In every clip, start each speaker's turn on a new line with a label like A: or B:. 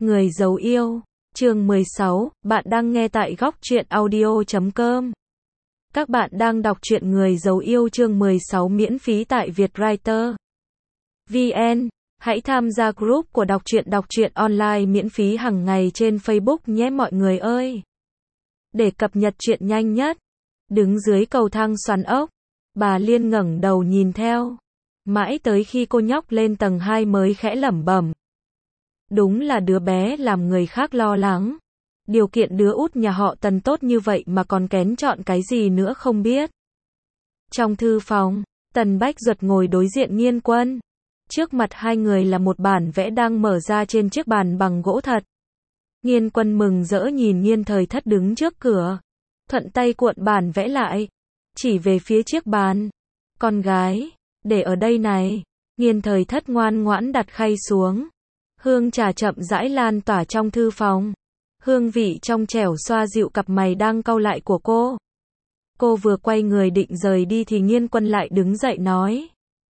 A: Người giấu yêu, chương 16, bạn đang nghe tại góc truyện audio.com. Các bạn đang đọc truyện Người giấu yêu chương 16 miễn phí tại Vietwriter VN. Hãy tham gia group của đọc truyện online miễn phí hàng ngày trên Facebook nhé mọi người ơi. Để cập nhật truyện nhanh nhất. Đứng dưới cầu thang xoắn ốc, bà Liên ngẩng đầu nhìn theo. Mãi tới khi cô nhóc lên tầng 2 mới khẽ lẩm bẩm. Đúng là đứa bé làm người khác lo lắng. Điều kiện đứa út nhà họ Tần tốt như vậy mà còn kén chọn cái gì nữa không biết. Trong thư phòng, Tần Bách Duật ngồi đối diện Nghiên Quân. Trước mặt hai người là một bản vẽ đang mở ra trên chiếc bàn bằng gỗ thật. Nghiên Quân mừng rỡ nhìn Nghiên Thời Thất đứng trước cửa. Thuận tay cuộn bản vẽ lại. Chỉ về phía chiếc bàn. Con gái, để ở đây này. Nghiên Thời Thất ngoan ngoãn đặt khay xuống. Hương trà chậm rãi lan tỏa trong thư phòng. Hương vị trong trẻo xoa dịu cặp mày đang cau lại của cô. Cô vừa quay người định rời đi thì Nghiên Quân lại đứng dậy nói.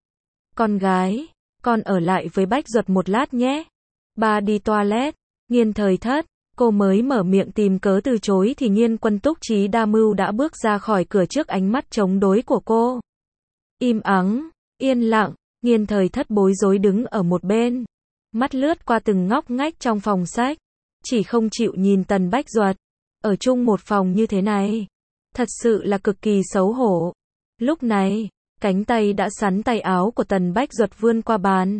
A: Con gái, con ở lại với Bách Duật một lát nhé. Ba đi toilet. Nghiên Thời Thất, cô mới mở miệng tìm cớ từ chối thì Nghiên Quân túc trí đa mưu đã bước ra khỏi cửa trước ánh mắt chống đối của cô. Im ắng, yên lặng, Nghiên Thời Thất bối rối đứng ở một bên. Mắt lướt qua từng ngóc ngách trong phòng sách. Chỉ không chịu nhìn Tần Bách Duật. Ở chung một phòng như thế này. Thật sự là cực kỳ xấu hổ. Lúc này, cánh tay đã sắn tay áo của Tần Bách Duật vươn qua bàn.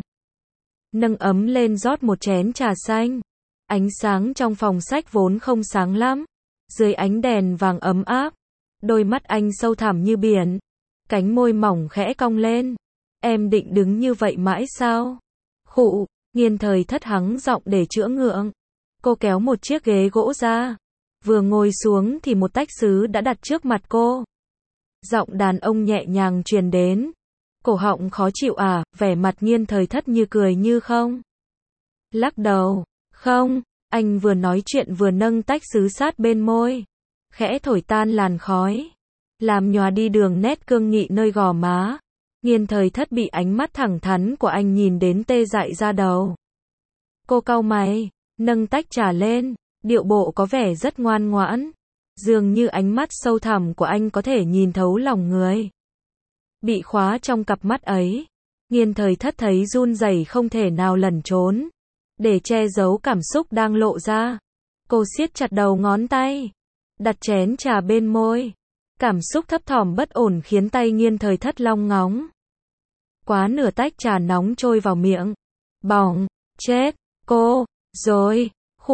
A: Nâng ấm lên rót một chén trà xanh. Ánh sáng trong phòng sách vốn không sáng lắm. Dưới ánh đèn vàng ấm áp. Đôi mắt anh sâu thẳm như biển. Cánh môi mỏng khẽ cong lên. Em định đứng như vậy mãi sao? Khụ. Nghiên Thời Thất hắng giọng để chữa ngượng. Cô kéo một chiếc ghế gỗ ra. Vừa ngồi xuống thì một tách sứ đã đặt trước mặt cô. Giọng đàn ông nhẹ nhàng truyền đến. Cổ họng khó chịu à, vẻ mặt Nghiên Thời Thất như cười như không. Lắc đầu. Không, anh vừa nói chuyện vừa nâng tách sứ sát bên môi. Khẽ thổi tan làn khói. Làm nhòa đi đường nét cương nghị nơi gò má. Nghiên Thời Thất bị ánh mắt thẳng thắn của anh nhìn đến tê dại ra đầu. Cô cau mày, nâng tách trà lên, điệu bộ có vẻ rất ngoan ngoãn. Dường như ánh mắt sâu thẳm của anh có thể nhìn thấu lòng người. Bị khóa trong cặp mắt ấy, Nghiên Thời Thất thấy run rẩy không thể nào lẩn trốn. Để che giấu cảm xúc đang lộ ra, cô siết chặt đầu ngón tay, đặt chén trà bên môi. Cảm xúc thấp thỏm bất ổn khiến tay Nghiên Thời Thất long ngóng. Quá nửa tách trà nóng trôi vào miệng. Bỏng, chết, cô, rồi,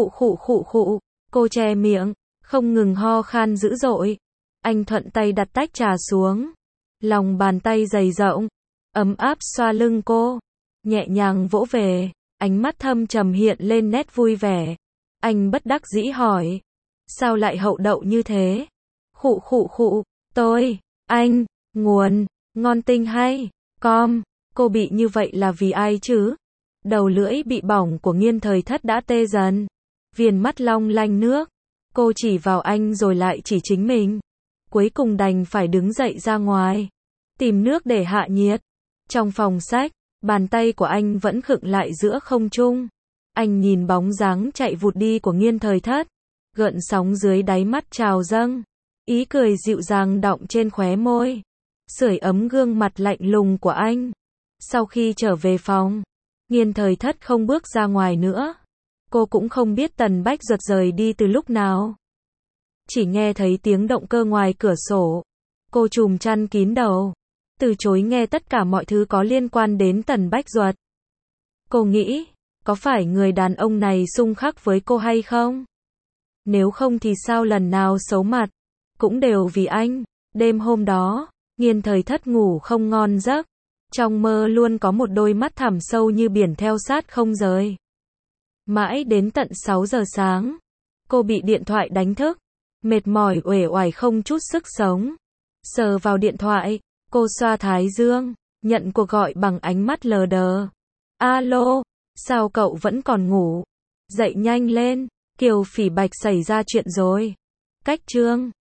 A: khụ, cô che miệng, không ngừng ho khan dữ dội. Anh thuận tay đặt tách trà xuống. Lòng bàn tay dày rộng, ấm áp xoa lưng cô, nhẹ nhàng vỗ về, ánh mắt thâm trầm hiện lên nét vui vẻ. Anh bất đắc dĩ hỏi, sao lại hậu đậu như thế? Khụ, anh, nguồn, ngon tinh hay, cô bị như vậy là vì ai chứ? Đầu lưỡi bị bỏng của Nghiên Thời Thất đã tê dần. Viền mắt long lanh nước. Cô chỉ vào anh rồi lại chỉ chính mình. Cuối cùng đành phải đứng dậy ra ngoài. Tìm nước để hạ nhiệt. Trong phòng sách, bàn tay của anh vẫn khựng lại giữa không trung. Anh nhìn bóng dáng chạy vụt đi của Nghiên Thời Thất. Gợn sóng dưới đáy mắt trào dâng. Ý cười dịu dàng đọng trên khóe môi. Sưởi ấm gương mặt lạnh lùng của anh. Sau khi trở về phòng, Nghiên Thời Thất không bước ra ngoài nữa. Cô cũng không biết Tần Bách Duật rời đi từ lúc nào. Chỉ nghe thấy tiếng động cơ ngoài cửa sổ. Cô trùm chăn kín đầu. Từ chối nghe tất cả mọi thứ có liên quan đến Tần Bách Duật. Cô nghĩ, có phải người đàn ông này xung khắc với cô hay không? Nếu không thì sao lần nào xấu mặt, cũng đều vì anh. Đêm hôm đó, Nghiên Thời Thất ngủ không ngon giấc. Trong mơ luôn có một đôi mắt thẳm sâu như biển theo sát không rời. Mãi đến tận 6 giờ sáng, cô bị điện thoại đánh thức. Mệt mỏi uể oải không chút sức sống. Sờ vào điện thoại, cô xoa thái dương, nhận cuộc gọi bằng ánh mắt lờ đờ. Alo, sao cậu vẫn còn ngủ? Dậy nhanh lên, Kiều Phỉ Bạch xảy ra chuyện rồi. Cách chương